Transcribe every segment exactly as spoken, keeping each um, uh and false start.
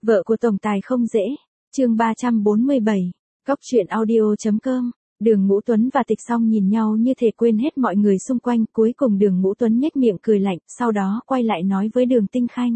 Vợ của tổng tài không dễ. Chương ba trăm bốn mươi bảy. Cóc truyện audio chấm com. Đường Ngũ Tuấn và Tịch Song nhìn nhau như thể quên hết mọi người xung quanh, cuối cùng Đường Ngũ Tuấn nhếch miệng cười lạnh, sau đó quay lại nói với Đường Tinh Khanh.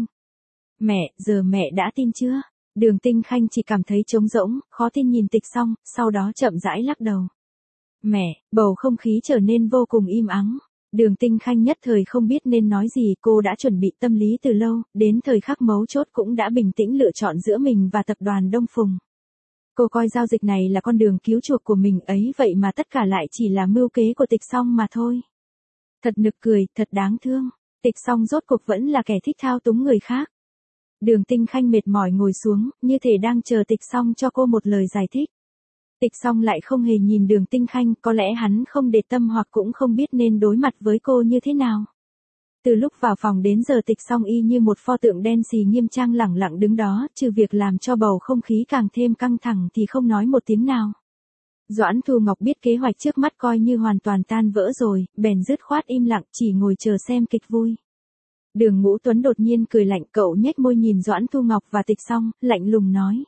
Mẹ, giờ mẹ đã tin chưa? Đường Tinh Khanh chỉ cảm thấy trống rỗng, khó tin nhìn Tịch Song, sau đó chậm rãi lắc đầu. Mẹ, bầu không khí trở nên vô cùng im ắng. Đường Tinh Khanh nhất thời không biết nên nói gì, cô đã chuẩn bị tâm lý từ lâu, đến thời khắc mấu chốt cũng đã bình tĩnh lựa chọn giữa mình và tập đoàn Đông Phùng. Cô coi giao dịch này là con đường cứu chuộc của mình ấy, vậy mà tất cả lại chỉ là mưu kế của Tịch Song mà thôi. Thật nực cười, thật đáng thương. Tịch Song rốt cuộc vẫn là kẻ thích thao túng người khác. Đường Tinh Khanh mệt mỏi ngồi xuống, như thể đang chờ Tịch Song cho cô một lời giải thích. Tịch Song lại không hề nhìn Đường Tinh Khanh, có lẽ hắn không để tâm hoặc cũng không biết nên đối mặt với cô như thế nào. Từ lúc vào phòng đến giờ Tịch Song y như một pho tượng đen xì nghiêm trang lẳng lặng đứng đó, trừ việc làm cho bầu không khí càng thêm căng thẳng thì không nói một tiếng nào. Doãn Thu Ngọc biết kế hoạch trước mắt coi như hoàn toàn tan vỡ rồi, bèn dứt khoát im lặng chỉ ngồi chờ xem kịch vui. Đường Ngũ Tuấn đột nhiên cười lạnh, cậu nhếch môi nhìn Doãn Thu Ngọc và Tịch Song, lạnh lùng nói.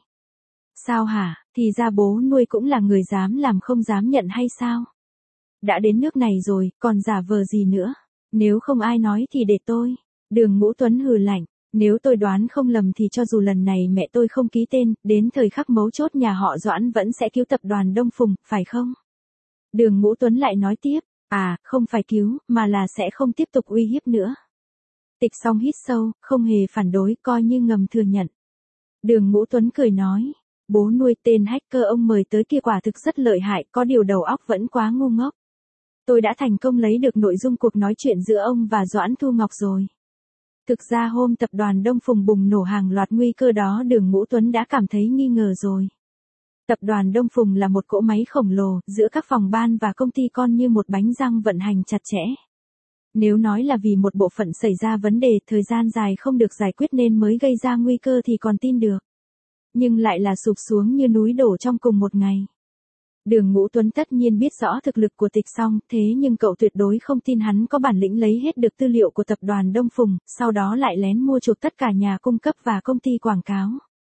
Sao hả, thì ra bố nuôi cũng là người dám làm không dám nhận hay sao? Đã đến nước này rồi, còn giả vờ gì nữa? Nếu không ai nói thì để tôi. Đường Ngũ Tuấn hừ lạnh, nếu tôi đoán không lầm thì cho dù lần này mẹ tôi không ký tên, đến thời khắc mấu chốt nhà họ Doãn vẫn sẽ cứu tập đoàn Đông Phùng, phải không? Đường Ngũ Tuấn lại nói tiếp, à, không phải cứu, mà là sẽ không tiếp tục uy hiếp nữa. Tịch Song hít sâu, không hề phản đối, coi như ngầm thừa nhận. Đường Ngũ Tuấn cười nói, bố nuôi tên hacker ông mời tới kia quả thực rất lợi hại, có điều đầu óc vẫn quá ngu ngốc. Tôi đã thành công lấy được nội dung cuộc nói chuyện giữa ông và Doãn Thu Ngọc rồi. Thực ra hôm tập đoàn Đông Phùng bùng nổ hàng loạt nguy cơ đó Đường Ngũ Tuấn đã cảm thấy nghi ngờ rồi. Tập đoàn Đông Phùng là một cỗ máy khổng lồ, giữa các phòng ban và công ty con như một bánh răng vận hành chặt chẽ. Nếu nói là vì một bộ phận xảy ra vấn đề thời gian dài không được giải quyết nên mới gây ra nguy cơ thì còn tin được. Nhưng lại là sụp xuống như núi đổ trong cùng một ngày. Đường Ngũ Tuấn tất nhiên biết rõ thực lực của Tịch Song, thế nhưng cậu tuyệt đối không tin hắn có bản lĩnh lấy hết được tư liệu của tập đoàn Đông Phùng, sau đó lại lén mua chuộc tất cả nhà cung cấp và công ty quảng cáo.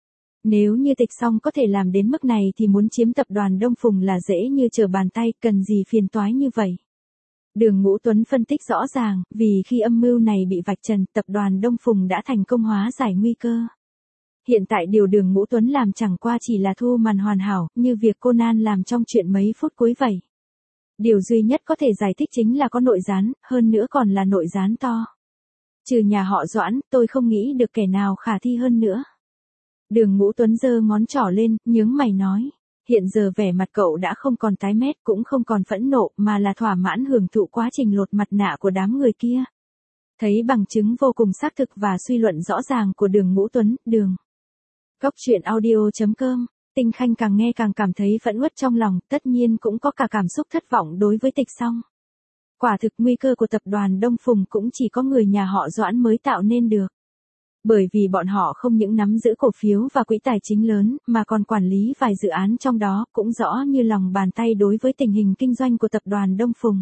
Nếu như Tịch Song có thể làm đến mức này thì muốn chiếm tập đoàn Đông Phùng là dễ như trở bàn tay, cần gì phiền toái như vậy. Đường Ngũ Tuấn phân tích rõ ràng, vì khi âm mưu này bị vạch trần, tập đoàn Đông Phùng đã thành công hóa giải nguy cơ. Hiện tại điều Đường Ngũ Tuấn làm chẳng qua chỉ là thu màn hoàn hảo, như việc Conan làm trong chuyện mấy phút cuối vậy. Điều duy nhất có thể giải thích chính là có nội gián, hơn nữa còn là nội gián to. Trừ nhà họ Doãn, tôi không nghĩ được kẻ nào khả thi hơn nữa. Đường Ngũ Tuấn giơ ngón trỏ lên, nhướng mày nói. Hiện giờ vẻ mặt cậu đã không còn tái mét, cũng không còn phẫn nộ, mà là thỏa mãn hưởng thụ quá trình lột mặt nạ của đám người kia. Thấy bằng chứng vô cùng xác thực và suy luận rõ ràng của Đường Ngũ Tuấn, đường. Cóc truyện audio chấm com. Tinh Khanh càng nghe càng cảm thấy phẫn uất trong lòng, tất nhiên cũng có cả cảm xúc thất vọng đối với Tịch Song. Quả thực nguy cơ của tập đoàn Đông Phùng cũng chỉ có người nhà họ Doãn mới tạo nên được. Bởi vì bọn họ không những nắm giữ cổ phiếu và quỹ tài chính lớn, mà còn quản lý vài dự án trong đó, cũng rõ như lòng bàn tay đối với tình hình kinh doanh của tập đoàn Đông Phùng.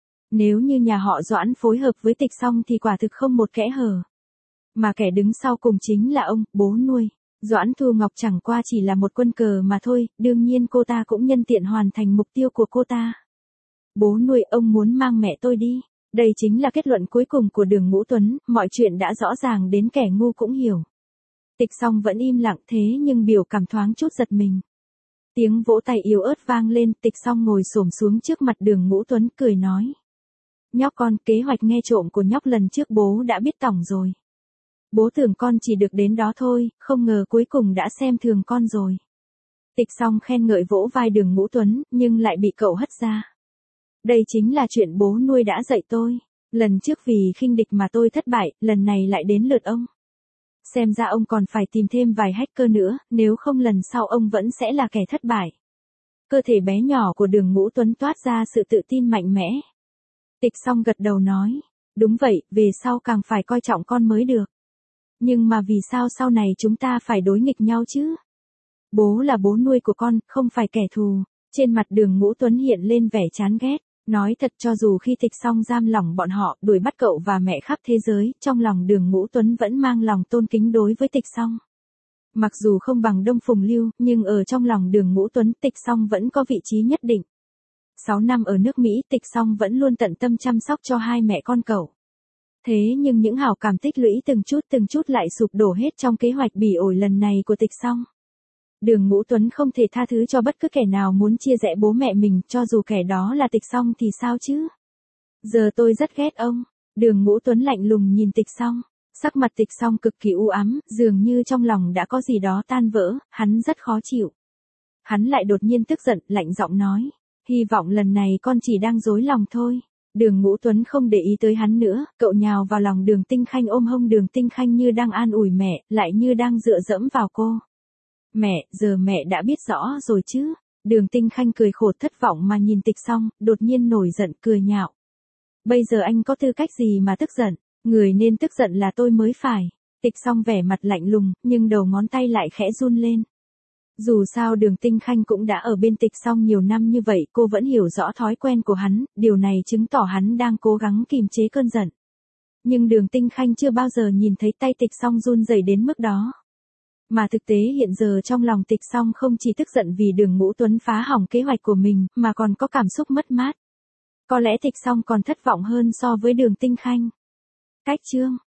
Nếu như nhà họ Doãn phối hợp với Tịch Song thì quả thực không một kẽ hở. Mà kẻ đứng sau cùng chính là ông, bố nuôi. Doãn Thu Ngọc chẳng qua chỉ là một quân cờ mà thôi, đương nhiên cô ta cũng nhân tiện hoàn thành mục tiêu của cô ta. Bố nuôi, ông muốn mang mẹ tôi đi. Đây chính là kết luận cuối cùng của Đường Ngũ Tuấn, mọi chuyện đã rõ ràng đến kẻ ngu cũng hiểu. Tịch Song vẫn im lặng thế nhưng biểu cảm thoáng chút giật mình. Tiếng vỗ tay yếu ớt vang lên, Tịch Song ngồi xổm xuống trước mặt Đường Ngũ Tuấn cười nói. Nhóc con, kế hoạch nghe trộm của nhóc lần trước bố đã biết tỏng rồi. Bố tưởng con chỉ được đến đó thôi, không ngờ cuối cùng đã xem thường con rồi. Tịch Song khen ngợi vỗ vai Đường Ngũ Tuấn, nhưng lại bị cậu hất ra. Đây chính là chuyện bố nuôi đã dạy tôi. Lần trước vì khinh địch mà tôi thất bại, lần này lại đến lượt ông. Xem ra ông còn phải tìm thêm vài hacker nữa, nếu không lần sau ông vẫn sẽ là kẻ thất bại. Cơ thể bé nhỏ của Đường Ngũ Tuấn toát ra sự tự tin mạnh mẽ. Tịch Song gật đầu nói, đúng vậy, về sau càng phải coi trọng con mới được. Nhưng mà vì sao sau này chúng ta phải đối nghịch nhau chứ? Bố là bố nuôi của con, không phải kẻ thù. Trên mặt Đường Ngũ Tuấn hiện lên vẻ chán ghét. Nói thật, cho dù khi Tịch Song giam lỏng bọn họ, đuổi bắt cậu và mẹ khắp thế giới, trong lòng Đường Ngũ Tuấn vẫn mang lòng tôn kính đối với Tịch Song. Mặc dù không bằng Đông Phùng Lưu, nhưng ở trong lòng Đường Ngũ Tuấn, Tịch Song vẫn có vị trí nhất định. Sáu năm ở nước Mỹ, Tịch Song vẫn luôn tận tâm chăm sóc cho hai mẹ con cậu. Thế nhưng những hảo cảm tích lũy từng chút từng chút lại sụp đổ hết trong kế hoạch bỉ ổi lần này của Tịch Song. Đường Ngũ Tuấn không thể tha thứ cho bất cứ kẻ nào muốn chia rẽ bố mẹ mình, cho dù kẻ đó là Tịch Song thì sao chứ? Giờ tôi rất ghét ông. Đường Ngũ Tuấn lạnh lùng nhìn Tịch Song. Sắc mặt Tịch Song cực kỳ u ám, dường như trong lòng đã có gì đó tan vỡ, hắn rất khó chịu. Hắn lại đột nhiên tức giận, lạnh giọng nói. Hy vọng lần này con chỉ đang dối lòng thôi. Đường Ngũ Tuấn không để ý tới hắn nữa, cậu nhào vào lòng Đường Tinh Khanh, ôm hông Đường Tinh Khanh như đang an ủi mẹ, lại như đang dựa dẫm vào cô. Mẹ, giờ mẹ đã biết rõ rồi chứ. Đường Tinh Khanh cười khổ thất vọng mà nhìn Tịch Song, đột nhiên nổi giận cười nhạo. Bây giờ anh có tư cách gì mà tức giận, người nên tức giận là tôi mới phải. Tịch Song vẻ mặt lạnh lùng, nhưng đầu ngón tay lại khẽ run lên. Dù sao Đường Tinh Khanh cũng đã ở bên Tịch Song nhiều năm như vậy, cô vẫn hiểu rõ thói quen của hắn, điều này chứng tỏ hắn đang cố gắng kìm chế cơn giận. Nhưng Đường Tinh Khanh chưa bao giờ nhìn thấy tay Tịch Song run rẩy đến mức đó. Mà thực tế hiện giờ trong lòng Tịch Song không chỉ tức giận vì Đường Ngũ Tuấn phá hỏng kế hoạch của mình, mà còn có cảm xúc mất mát. Có lẽ Tịch Song còn thất vọng hơn so với Đường Tinh Khanh. Cách chương